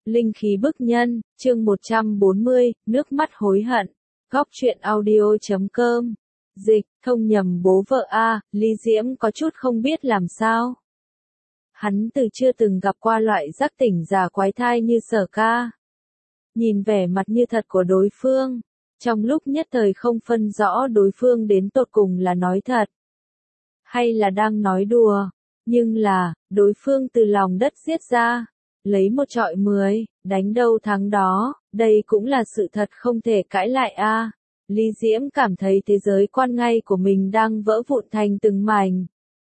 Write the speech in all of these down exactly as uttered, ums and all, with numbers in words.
Linh khí bức nhân, chương một trăm bốn mươi, nước mắt hối hận. Góc truyện audio chấm com. Dịch, thông nhầm bố vợ a, Lý Diễm có chút không biết làm sao. Hắn từ chưa từng gặp qua loại giác tỉnh giả quái thai như Sở Ca. Nhìn vẻ mặt như thật của đối phương, trong lúc nhất thời không phân rõ đối phương đến tột cùng là nói thật, hay là đang nói đùa, nhưng là, đối phương từ lòng đất giết ra, lấy một trọi mười, đánh đâu thắng đó, đây cũng là sự thật không thể cãi lại a. Lý Diễm cảm thấy thế giới quan ngay của mình đang vỡ vụn thành từng mảnh.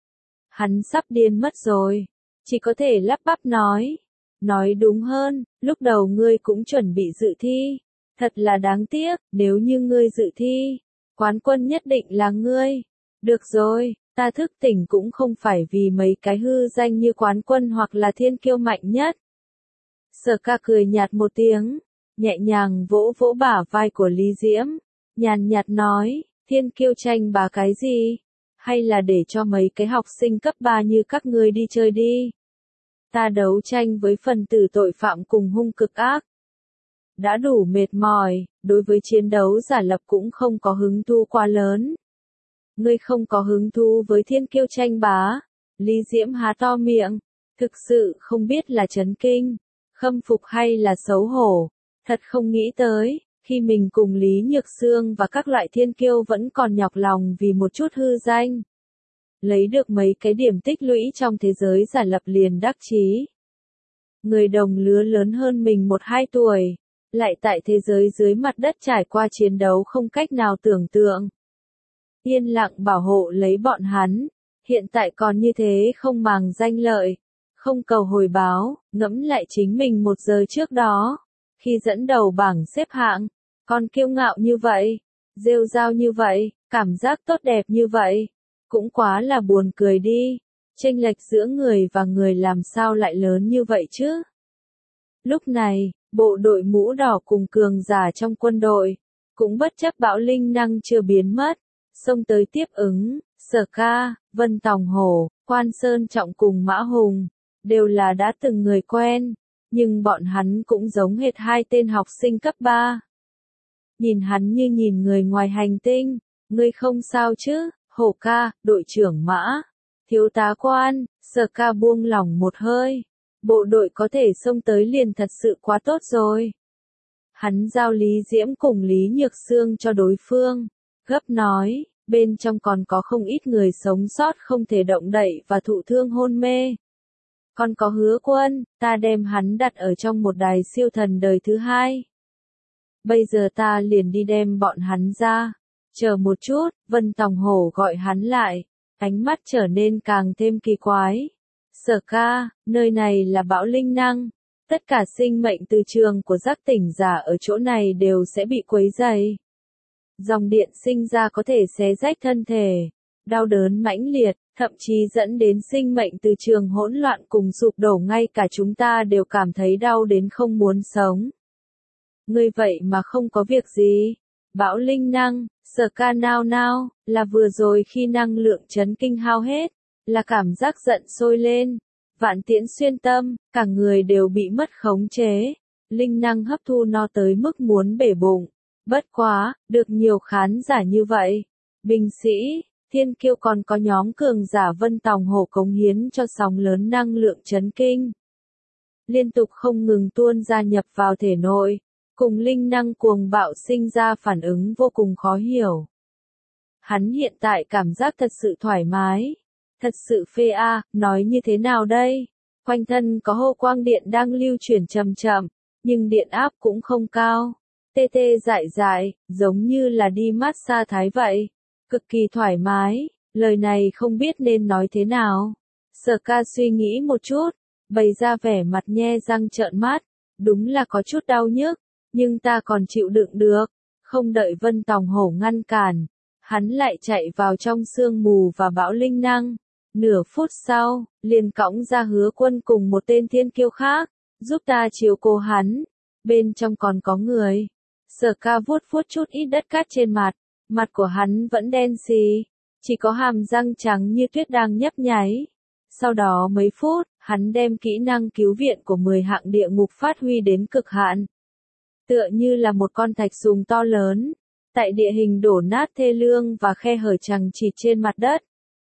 Hắn sắp điên mất rồi, chỉ có thể lắp bắp nói. Nói đúng hơn, lúc đầu ngươi cũng chuẩn bị dự thi. Thật là đáng tiếc, nếu như ngươi dự thi, quán quân nhất định là ngươi. Được rồi, ta thức tỉnh cũng không phải vì mấy cái hư danh như quán quân hoặc là thiên kiêu mạnh nhất. Sở Ca cười nhạt một tiếng, nhẹ nhàng vỗ vỗ bả vai của Lý Diễm, nhàn nhạt nói, thiên kiêu tranh bá cái gì? Hay là để cho mấy cái học sinh cấp ba như các ngươi đi chơi đi? Ta đấu tranh với phần tử tội phạm cùng hung cực ác. Đã đủ mệt mỏi, đối với chiến đấu giả lập cũng không có hứng thú quá lớn. Ngươi không có hứng thú với thiên kiêu tranh bá. Lý Diễm há to miệng, thực sự không biết là chấn kinh, khâm phục hay là xấu hổ. Thật không nghĩ tới, khi mình cùng Lý Nhược Sương và các loại thiên kiêu vẫn còn nhọc lòng vì một chút hư danh. Lấy được mấy cái điểm tích lũy trong thế giới giả lập liền đắc chí. Người đồng lứa lớn hơn mình một hai tuổi, lại tại thế giới dưới mặt đất trải qua chiến đấu không cách nào tưởng tượng. Yên lặng bảo hộ lấy bọn hắn, hiện tại còn như thế không màng danh lợi, không cầu hồi báo, ngẫm lại chính mình một giờ trước đó, khi dẫn đầu bảng xếp hạng, còn kiêu ngạo như vậy, rêu rao như vậy, cảm giác tốt đẹp như vậy, cũng quá là buồn cười đi, chênh lệch giữa người và người làm sao lại lớn như vậy chứ. Lúc này, bộ đội mũ đỏ cùng cường giả trong quân đội, cũng bất chấp bão linh năng chưa biến mất, xông tới tiếp ứng. Sở Ca, Vân Tòng Hổ, Quan Sơn Trọng cùng Mã Hùng, đều là đã từng người quen, nhưng bọn hắn cũng giống hệt hai tên học sinh cấp ba. Nhìn hắn như nhìn người ngoài hành tinh, ngươi không sao chứ, Hổ ca, đội trưởng Mã, thiếu tá Quan. Sở Ca buông lỏng một hơi, bộ đội có thể xông tới liền thật sự quá tốt rồi. Hắn giao Lý Diễm cùng Lý Nhược Sương cho đối phương, gấp nói, bên trong còn có không ít người sống sót không thể động đậy và thụ thương hôn mê. Còn có Hứa Quân, ta đem hắn đặt ở trong một đài siêu thần đời thứ hai. Bây giờ ta liền đi đem bọn hắn ra. Chờ một chút, Vân Tòng Hổ gọi hắn lại, ánh mắt trở nên càng thêm kỳ quái. Sở Ca, nơi này là bão linh năng, tất cả sinh mệnh từ trường của giác tỉnh giả ở chỗ này đều sẽ bị quấy rầy. Dòng điện sinh ra có thể xé rách thân thể, đau đớn mãnh liệt, thậm chí dẫn đến sinh mệnh từ trường hỗn loạn cùng sụp đổ, ngay cả chúng ta đều cảm thấy đau đến không muốn sống. Ngươi vậy mà không có việc gì? Bão linh năng, Sở Ca nao nao, là vừa rồi khi năng lượng chấn kinh hao hết, là cảm giác giận sôi lên, vạn tiễn xuyên tâm, cả người đều bị mất khống chế, linh năng hấp thu no tới mức muốn bể bụng. Bất quá, được nhiều khán giả như vậy, binh sĩ, thiên kiêu còn có nhóm cường giả Vân Tòng Hổ cống hiến cho sóng lớn năng lượng chấn kinh. Liên tục không ngừng tuôn ra nhập vào thể nội, cùng linh năng cuồng bạo sinh ra phản ứng vô cùng khó hiểu. Hắn hiện tại cảm giác thật sự thoải mái, thật sự phê a, nói như thế nào đây? Quanh thân có hô quang điện đang lưu chuyển chậm chậm, nhưng điện áp cũng không cao. Tê tê dại dại, giống như là đi massage thái vậy. Cực kỳ thoải mái, lời này không biết nên nói thế nào. Sở Ca suy nghĩ một chút, bày ra vẻ mặt nhe răng trợn mắt, đúng là có chút đau nhức, nhưng ta còn chịu đựng được. Không đợi Vân Tòng Hổ ngăn cản, hắn lại chạy vào trong sương mù và bão linh năng. Nửa phút sau, liền cõng ra Hứa Quân cùng một tên thiên kiêu khác, giúp ta chiếu cố hắn, bên trong còn có người. Sở Ca vuốt vuốt chút ít đất cát trên mặt, mặt của hắn vẫn đen xì, chỉ có hàm răng trắng như tuyết đang nhấp nháy. Sau đó mấy phút, Hắn đem kỹ năng cứu viện của mười hạng địa ngục phát huy đến cực hạn. Tựa như là một con thạch sùng to lớn, tại địa hình đổ nát thê lương và khe hở chằng chịt trên mặt đất.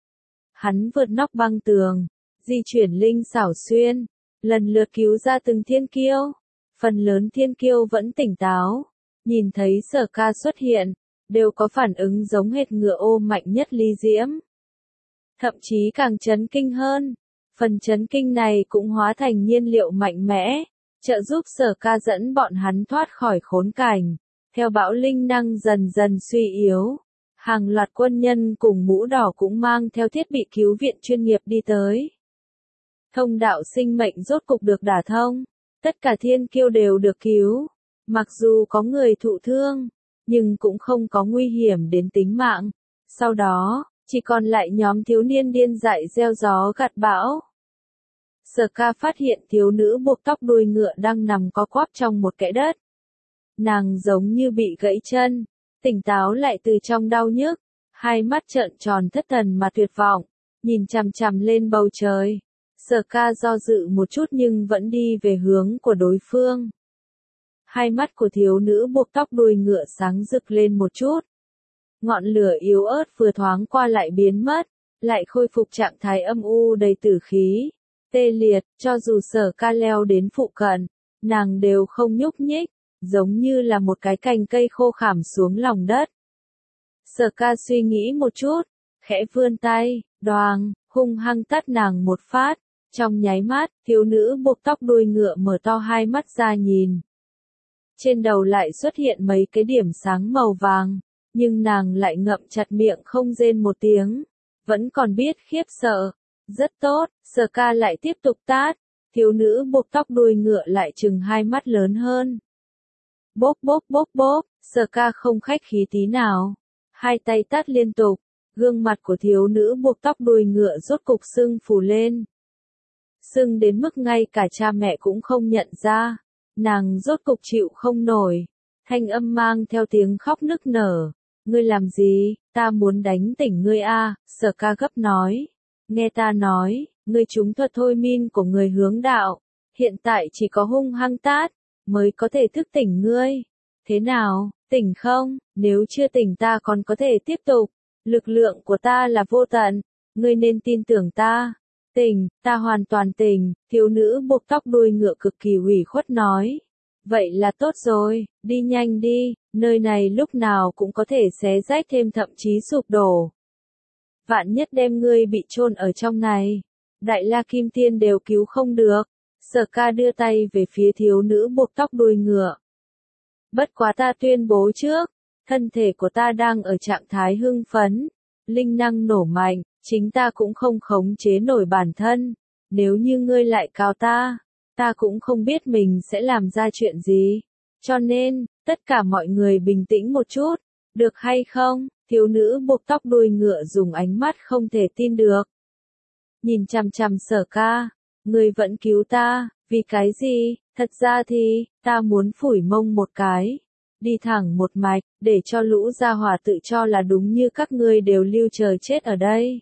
Hắn vượt nóc băng tường, di chuyển linh xảo xuyên, lần lượt cứu ra từng thiên kiêu. Phần lớn thiên kiêu vẫn tỉnh táo, nhìn thấy Sở Ca xuất hiện, đều có phản ứng giống hệt ngựa ô mạnh nhất Ly Diễm. Thậm chí càng chấn kinh hơn, phần chấn kinh này cũng hóa thành nhiên liệu mạnh mẽ, trợ giúp Sở Ca dẫn bọn hắn thoát khỏi khốn cảnh. Theo bão linh năng dần dần suy yếu, hàng loạt quân nhân cùng mũ đỏ cũng mang theo thiết bị cứu viện chuyên nghiệp đi tới. Thông đạo sinh mệnh rốt cục được đả thông, tất cả thiên kiêu đều được cứu, mặc dù có người thụ thương, nhưng cũng không có nguy hiểm đến tính mạng. Sau đó, chỉ còn lại nhóm thiếu niên điên dại gieo gió gặt bão. Sở Ca phát hiện thiếu nữ buộc tóc đuôi ngựa đang nằm co quắp trong một kẽ đất. Nàng giống như bị gãy chân, tỉnh táo lại từ trong đau nhức, hai mắt trợn tròn thất thần mà tuyệt vọng, nhìn chằm chằm lên bầu trời. Sở Ca do dự một chút nhưng vẫn đi về hướng của đối phương. Hai mắt của thiếu nữ buộc tóc đuôi ngựa sáng rực lên một chút. Ngọn lửa yếu ớt vừa thoáng qua lại biến mất, lại khôi phục trạng thái âm u đầy tử khí, tê liệt. Cho dù Sở Ca leo đến phụ cận, nàng đều không nhúc nhích, giống như là một cái cành cây khô khảm xuống lòng đất. Sở Ca suy nghĩ một chút, khẽ vươn tay, đoàng, hung hăng tát nàng một phát. Trong nháy mắt, thiếu nữ buộc tóc đuôi ngựa mở to hai mắt ra nhìn. Trên đầu lại xuất hiện mấy cái điểm sáng màu vàng, nhưng nàng lại ngậm chặt miệng không rên một tiếng, vẫn còn biết khiếp sợ. Rất tốt, Sở Ca lại tiếp tục tát, thiếu nữ buộc tóc đuôi ngựa lại trừng hai mắt lớn hơn. Bốp bốp bốp bốp, Sở Ca không khách khí tí nào, hai tay tát liên tục, gương mặt của thiếu nữ buộc tóc đuôi ngựa rốt cục sưng phù lên. Sưng đến mức ngay cả cha mẹ cũng không nhận ra, nàng rốt cục chịu không nổi, thanh âm mang theo tiếng khóc nức nở. Ngươi làm gì, ta muốn đánh tỉnh ngươi a, Sở Ca gấp nói. Nghe ta nói, ngươi trúng thuật thôi min của người hướng đạo, hiện tại chỉ có hung hăng tát, mới có thể thức tỉnh ngươi. Thế nào, tỉnh không? Nếu chưa tỉnh ta còn có thể tiếp tục, lực lượng của ta là vô tận, ngươi nên tin tưởng ta. Tỉnh, ta hoàn toàn tỉnh, thiếu nữ buộc tóc đuôi ngựa cực kỳ ủy khuất nói. Vậy là tốt rồi, đi nhanh đi, nơi này lúc nào cũng có thể xé rách thêm thậm chí sụp đổ. Vạn nhất đem ngươi bị chôn ở trong này, Đại La Kim Tiên đều cứu không được. Sở Ca đưa tay về phía thiếu nữ buộc tóc đuôi ngựa. Bất quá ta tuyên bố trước, thân thể của ta đang ở trạng thái hưng phấn, linh năng nổ mạnh, chính ta cũng không khống chế nổi bản thân. Nếu như ngươi lại cào ta, ta cũng không biết mình sẽ làm ra chuyện gì. Cho nên, tất cả mọi người bình tĩnh một chút, được hay không? Thiếu nữ buộc tóc đuôi ngựa dùng ánh mắt không thể tin được. Nhìn chằm chằm Sở Ca, ngươi vẫn cứu ta, vì cái gì? Thật ra thì, ta muốn phủi mông một cái, đi thẳng một mạch, để cho lũ gia hỏa tự cho là đúng như các ngươi đều lưu chờ chết ở đây.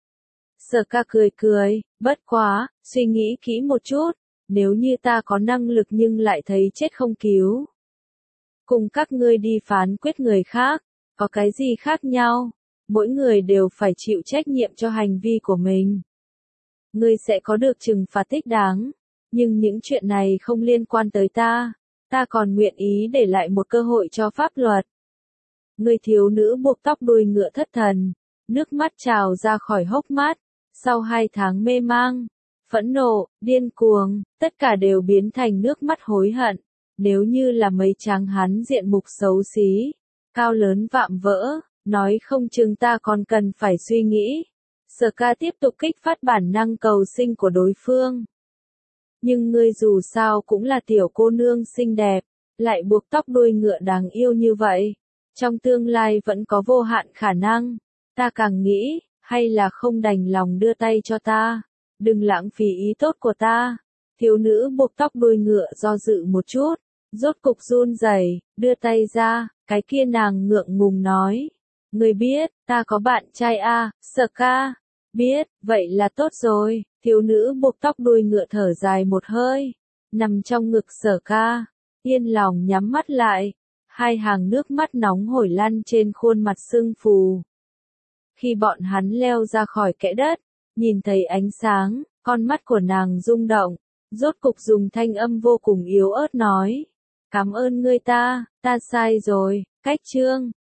Sở Ca cười cười, bất quá, suy nghĩ kỹ một chút, nếu như ta có năng lực nhưng lại thấy chết không cứu. Cùng các ngươi đi phán quyết người khác, có cái gì khác nhau? Mỗi người đều phải chịu trách nhiệm cho hành vi của mình. Ngươi sẽ có được trừng phạt thích đáng, nhưng những chuyện này không liên quan tới ta, ta còn nguyện ý để lại một cơ hội cho pháp luật. Người thiếu nữ buộc tóc đuôi ngựa thất thần, nước mắt trào ra khỏi hốc mắt, sau hai tháng mê mang, phẫn nộ, điên cuồng, tất cả đều biến thành nước mắt hối hận. Nếu như là mấy tráng hán diện mục xấu xí, cao lớn vạm vỡ, nói không chừng ta còn cần phải suy nghĩ. Sở Ca tiếp tục kích phát bản năng cầu sinh của đối phương. Nhưng ngươi dù sao cũng là tiểu cô nương xinh đẹp, lại buộc tóc đuôi ngựa đáng yêu như vậy. Trong tương lai vẫn có vô hạn khả năng. Ta càng nghĩ, hay là không đành lòng đưa tay cho ta. Đừng lãng phí ý tốt của ta. Thiếu nữ buộc tóc đuôi ngựa do dự một chút, rốt cục run rẩy, đưa tay ra, cái kia nàng ngượng ngùng nói. Ngươi biết, ta có bạn trai a, Sở Ca. Biết, vậy là tốt rồi, thiếu nữ buộc tóc đuôi ngựa thở dài một hơi, nằm trong ngực Sở Ca, yên lòng nhắm mắt lại, hai hàng nước mắt nóng hổi lăn trên khuôn mặt sưng phù. Khi bọn hắn leo ra khỏi kẽ đất, nhìn thấy ánh sáng, con mắt của nàng rung động, rốt cục dùng thanh âm vô cùng yếu ớt nói, cảm ơn ngươi ta, ta sai rồi, cách trương.